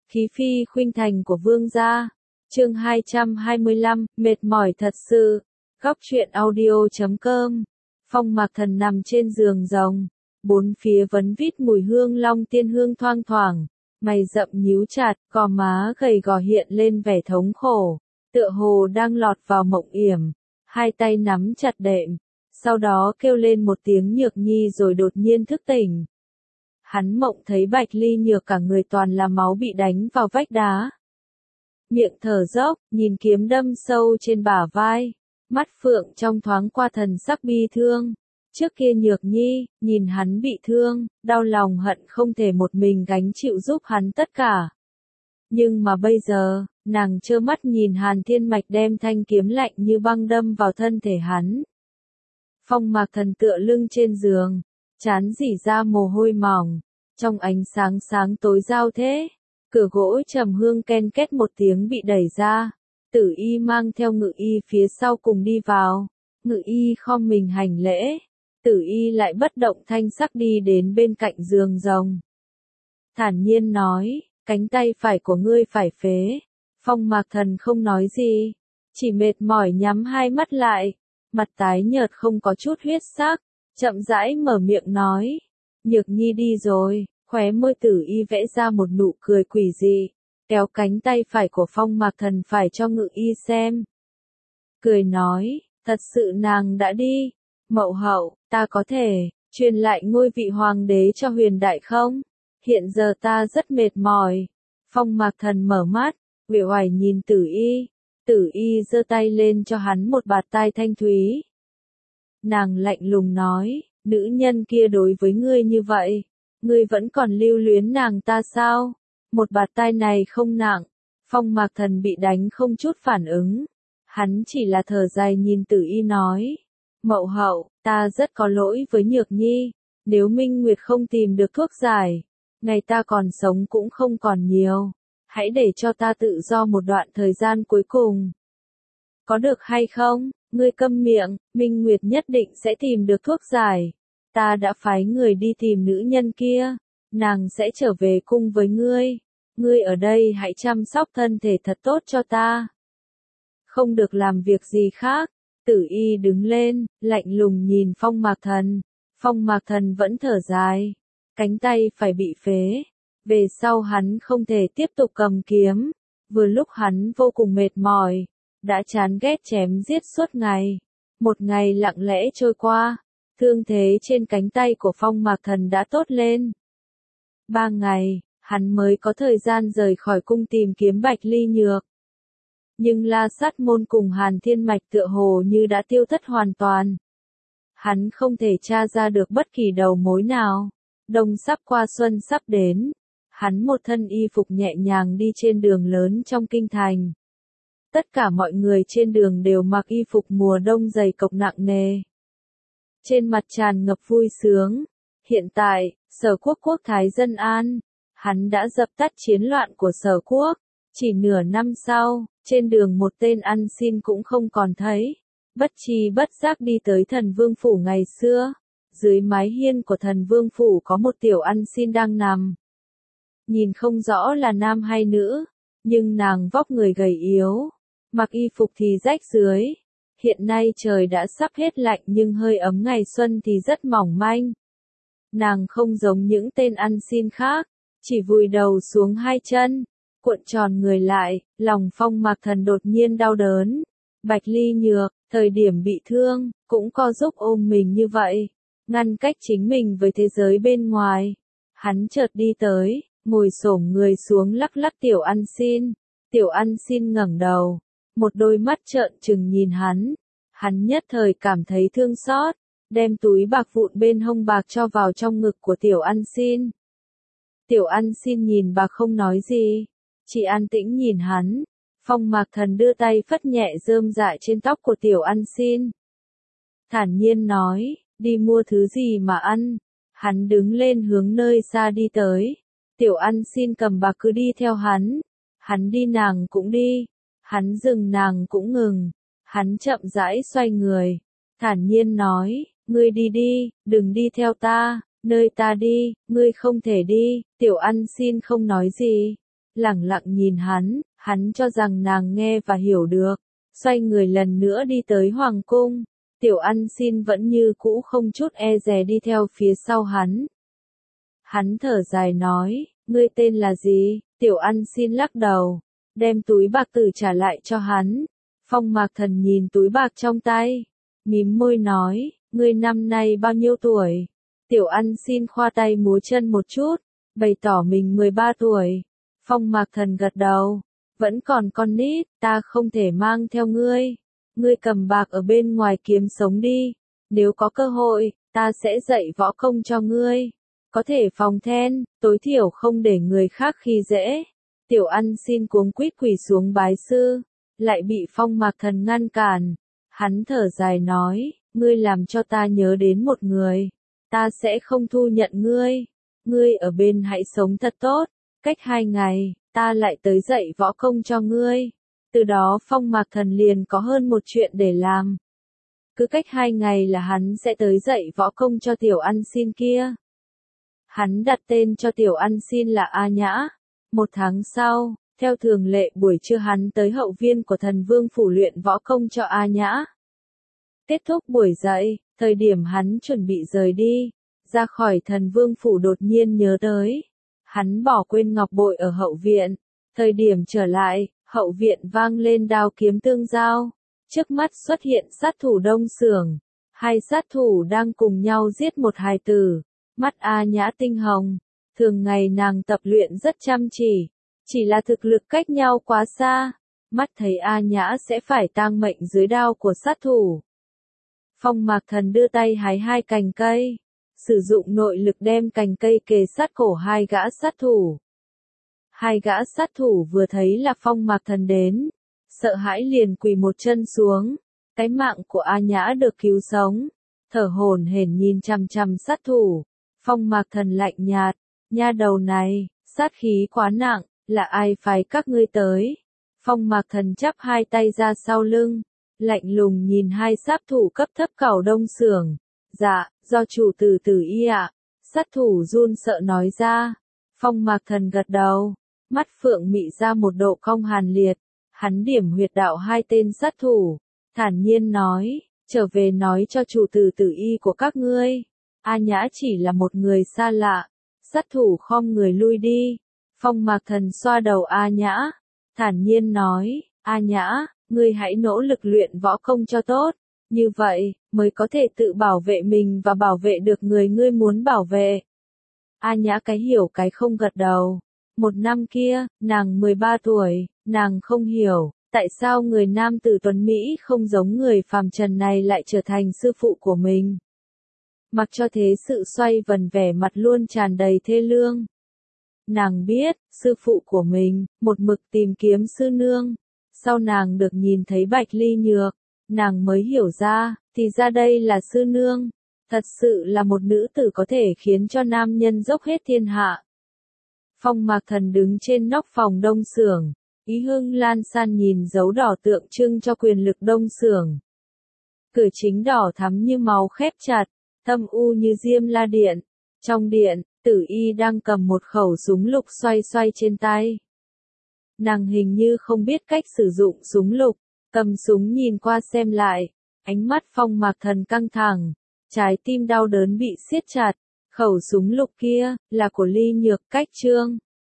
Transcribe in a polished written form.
Khí phi khuynh thành của vương gia. Chương 225, mệt mỏi thật sự. Góc truyện audio.com. Phong Mạc Thần nằm trên giường rồng, bốn phía vấn vít mùi hương long tiên hương thoang thoảng, mày rậm nhíu chặt, gò má gầy gò hiện lên vẻ thống khổ, tựa hồ đang lọt vào mộng yểm, hai tay nắm chặt đệm, sau đó kêu lên một tiếng Nhược Nhi rồi đột nhiên thức tỉnh. Hắn mộng thấy Bạch Ly Nhược cả người toàn là máu bị đánh vào vách đá. Miệng thở dốc, nhìn kiếm đâm sâu trên bả vai, mắt phượng trong thoáng qua thần sắc bi thương. Trước kia Nhược Nhi, nhìn hắn bị thương, đau lòng hận không thể một mình gánh chịu giúp hắn tất cả. Nhưng mà bây giờ, nàng trơ mắt nhìn Hàn Thiên Mạch đem thanh kiếm lạnh như băng đâm vào thân thể hắn. Phong Mạc Thần tựa lưng trên giường, trán rỉ ra mồ hôi mỏng, trong ánh sáng sáng tối giao thế, cửa gỗ trầm hương ken két một tiếng bị đẩy ra, Tử Y mang theo Ngự Y phía sau cùng đi vào, Ngự Y khom mình hành lễ, Tử Y lại bất động thanh sắc đi đến bên cạnh giường rồng. Thản nhiên nói, cánh tay phải của ngươi phải phế. Phong Mạc Thần không nói gì, chỉ mệt mỏi nhắm hai mắt lại, mặt tái nhợt không có chút huyết sắc, chậm rãi mở miệng nói, Nhược Nhi đi rồi, khóe môi Tử Y vẽ ra một nụ cười quỷ dị, kéo cánh tay phải của Phong Mạc Thần phải cho Ngự Y xem. Cười nói, thật sự nàng đã đi, mậu hậu, ta có thể truyền lại ngôi vị hoàng đế cho Huyền Đại không? Hiện giờ ta rất mệt mỏi. Phong Mạc Thần mở mắt, uể oải nhìn Tử Y. Tử Y giơ tay lên cho hắn một bạt tai thanh thúy. Nàng lạnh lùng nói, nữ nhân kia đối với ngươi như vậy, ngươi vẫn còn lưu luyến nàng ta sao? Một bạt tai này không nặng. Phong Mạc Thần bị đánh không chút phản ứng. Hắn chỉ là thở dài nhìn Tử Y nói, mậu hậu, ta rất có lỗi với Nhược Nhi, nếu Minh Nguyệt không tìm được thuốc giải, ngày ta còn sống cũng không còn nhiều, hãy để cho ta tự do một đoạn thời gian cuối cùng. Có được hay không? Ngươi câm miệng, Minh Nguyệt nhất định sẽ tìm được thuốc giải. Ta đã phái người đi tìm nữ nhân kia, nàng sẽ trở về cung với ngươi. Ngươi ở đây hãy chăm sóc thân thể thật tốt cho ta. Không được làm việc gì khác. Tử Y đứng lên, lạnh lùng nhìn Phong Mạc Thần. Phong Mạc Thần vẫn thở dài, cánh tay phải bị phế. Về sau hắn không thể tiếp tục cầm kiếm. Vừa lúc hắn vô cùng mệt mỏi, đã chán ghét chém giết suốt ngày. Một ngày lặng lẽ trôi qua, thương thế trên cánh tay của Phong Mạc Thần đã tốt lên. 3 ngày, hắn mới có thời gian rời khỏi cung tìm kiếm Bạch Ly Nhược. Nhưng La Sát Môn cùng Hàn Thiên Mạch tựa hồ như đã tiêu thất hoàn toàn. Hắn không thể tra ra được bất kỳ đầu mối nào. Đông sắp qua xuân sắp đến. Hắn một thân y phục nhẹ nhàng đi trên đường lớn trong kinh thành. Tất cả mọi người trên đường đều mặc y phục mùa đông dày cộc nặng nề. Trên mặt tràn ngập vui sướng. Hiện tại, Sở Quốc quốc thái dân an. Hắn đã dập tắt chiến loạn của Sở Quốc. Chỉ nửa năm sau, trên đường một tên ăn xin cũng không còn thấy. Bất tri bất giác đi tới Thần Vương Phủ ngày xưa. Dưới mái hiên của Thần Vương Phủ có một tiểu ăn xin đang nằm. Nhìn không rõ là nam hay nữ, nhưng nàng vóc người gầy yếu, mặc y phục thì rách rưới. Hiện nay trời đã sắp hết lạnh nhưng hơi ấm ngày xuân thì rất mỏng manh. Nàng không giống những tên ăn xin khác, chỉ vùi đầu xuống hai chân, cuộn tròn người lại, lòng Phong Mạc Thần đột nhiên đau đớn. Bạch Ly Nhược, thời điểm bị thương, cũng co giúp ôm mình như vậy, ngăn cách chính mình với thế giới bên ngoài. Hắn chợt đi tới, ngồi xổm người xuống lắc lắc tiểu ăn xin. Tiểu ăn xin ngẩng đầu, một đôi mắt trợn trừng nhìn hắn. Hắn nhất thời cảm thấy thương xót, đem túi bạc vụn bên hông bạc cho vào trong ngực của tiểu ăn xin. Tiểu ăn xin nhìn bạc không nói gì, chỉ an tĩnh nhìn hắn. Phong Mạc Thần đưa tay phất nhẹ rơm rạ trên tóc của tiểu ăn xin. Thản nhiên nói, đi mua thứ gì mà ăn. Hắn đứng lên hướng nơi xa đi tới. Tiểu ăn xin cầm bạc cứ đi theo hắn. Hắn đi nàng cũng đi. Hắn dừng nàng cũng ngừng. Hắn chậm rãi xoay người. Thản nhiên nói, ngươi đi đi, đừng đi theo ta. Nơi ta đi, ngươi không thể đi. Tiểu ăn xin không nói gì. lẳng lặng nhìn hắn cho rằng nàng nghe và hiểu được, xoay người lần nữa đi tới hoàng cung. Tiểu Ăn Xin vẫn như cũ không chút e dè đi theo phía sau hắn. Hắn thở dài nói, ngươi tên là gì? Tiểu Ăn Xin lắc đầu, đem túi bạc tử trả lại cho hắn. Phong Mạc Thần nhìn túi bạc trong tay, mím môi nói, ngươi năm nay bao nhiêu tuổi? Tiểu Ăn Xin khoa tay múa chân một chút, bày tỏ mình 13 tuổi. Phong Mạc Thần gật đầu, vẫn còn con nít, ta không thể mang theo ngươi. Ngươi cầm bạc ở bên ngoài kiếm sống đi, nếu có cơ hội, ta sẽ dạy võ công cho ngươi. Có thể phòng then, tối thiểu không để người khác khi dễ. Tiểu Ăn Xin cuống quýt quỳ xuống bái sư, lại bị Phong Mạc Thần ngăn cản. Hắn thở dài nói, ngươi làm cho ta nhớ đến một người, ta sẽ không thu nhận ngươi. Ngươi ở bên hãy sống thật tốt, cách 2 ngày, ta lại tới dạy võ công cho ngươi. Từ đó Phong Mạc Thần liền có hơn một chuyện để làm. Cứ cách 2 ngày là hắn sẽ tới dạy võ công cho Tiểu Ăn Xin kia. Hắn đặt tên cho Tiểu Ăn Xin là A Nhã. 1 tháng sau, theo thường lệ buổi trưa hắn tới hậu viên của Thần Vương phủ luyện võ công cho A Nhã. Kết thúc buổi dạy, thời điểm hắn chuẩn bị rời đi, ra khỏi Thần Vương phủ đột nhiên nhớ tới. Hắn bỏ quên ngọc bội ở hậu viện. Thời điểm trở lại, hậu viện vang lên đao kiếm tương giao. Trước mắt xuất hiện sát thủ Đông Xưởng. 2 sát thủ đang cùng nhau giết một hài tử. Mắt A Nhã tinh hồng. Thường ngày nàng tập luyện rất chăm chỉ là thực lực cách nhau quá xa. Mắt thấy A Nhã sẽ phải tang mệnh dưới đao của sát thủ. Phong Mạc Thần đưa tay hái 2 cành cây, sử dụng nội lực đem cành cây kề sát cổ 2 gã sát thủ. 2 gã sát thủ vừa thấy là Phong Mạc Thần đến, sợ hãi liền quỳ một chân xuống. Cái mạng của A Nhã được cứu sống, thở hổn hển nhìn chằm chằm sát thủ. Phong Mạc Thần lạnh nhạt, nha đầu này, sát khí quá nặng, là ai phái các ngươi tới? Phong Mạc Thần chắp 2 tay ra sau lưng, lạnh lùng nhìn 2 sát thủ cấp thấp cẩu Đông Xưởng. Dạ, do chủ tử Tử Y ạ. Sát thủ run sợ nói ra. Phong Mạc Thần gật đầu, mắt phượng mị ra một độ cong hàn liệt. Hắn điểm huyệt đạo 2 tên sát thủ, thản nhiên nói, trở về nói cho chủ tử Tử Y của các ngươi. A Nhã chỉ là một người xa lạ. Sát thủ khom người lui đi. Phong Mạc Thần xoa đầu A Nhã, thản nhiên nói, A Nhã, ngươi hãy nỗ lực luyện võ công cho tốt, như vậy, mới có thể tự bảo vệ mình và bảo vệ được người ngươi muốn bảo vệ. A Nhã cái hiểu cái không gật đầu. Một năm kia, nàng 13 tuổi, nàng không hiểu, tại sao người nam tử tuấn Mỹ không giống người phàm trần này lại trở thành sư phụ của mình. Mặc cho thế sự xoay vần vẻ mặt luôn tràn đầy thê lương. Nàng biết, sư phụ của mình, một mực tìm kiếm sư nương. Sau nàng được nhìn thấy Bạch Ly Nhược, nàng mới hiểu ra, thì ra đây là sư nương. Thật sự là một nữ tử có thể khiến cho nam nhân dốc hết thiên hạ. Phong Mạc Thần đứng trên nóc phòng Đông Xưởng, ý hưng lan san nhìn dấu đỏ tượng trưng cho quyền lực Đông Xưởng. Cửa chính đỏ thắm như máu khép chặt, thâm u như Diêm La Điện. Trong điện, Tử Y đang cầm một khẩu súng lục xoay xoay trên tay. Nàng hình như không biết cách sử dụng súng lục, cầm súng nhìn qua xem lại, ánh mắt Phong Mạc Thần căng thẳng, trái tim đau đớn bị siết chặt. Khẩu súng lục kia, là của Ly Nhược Cách Trương.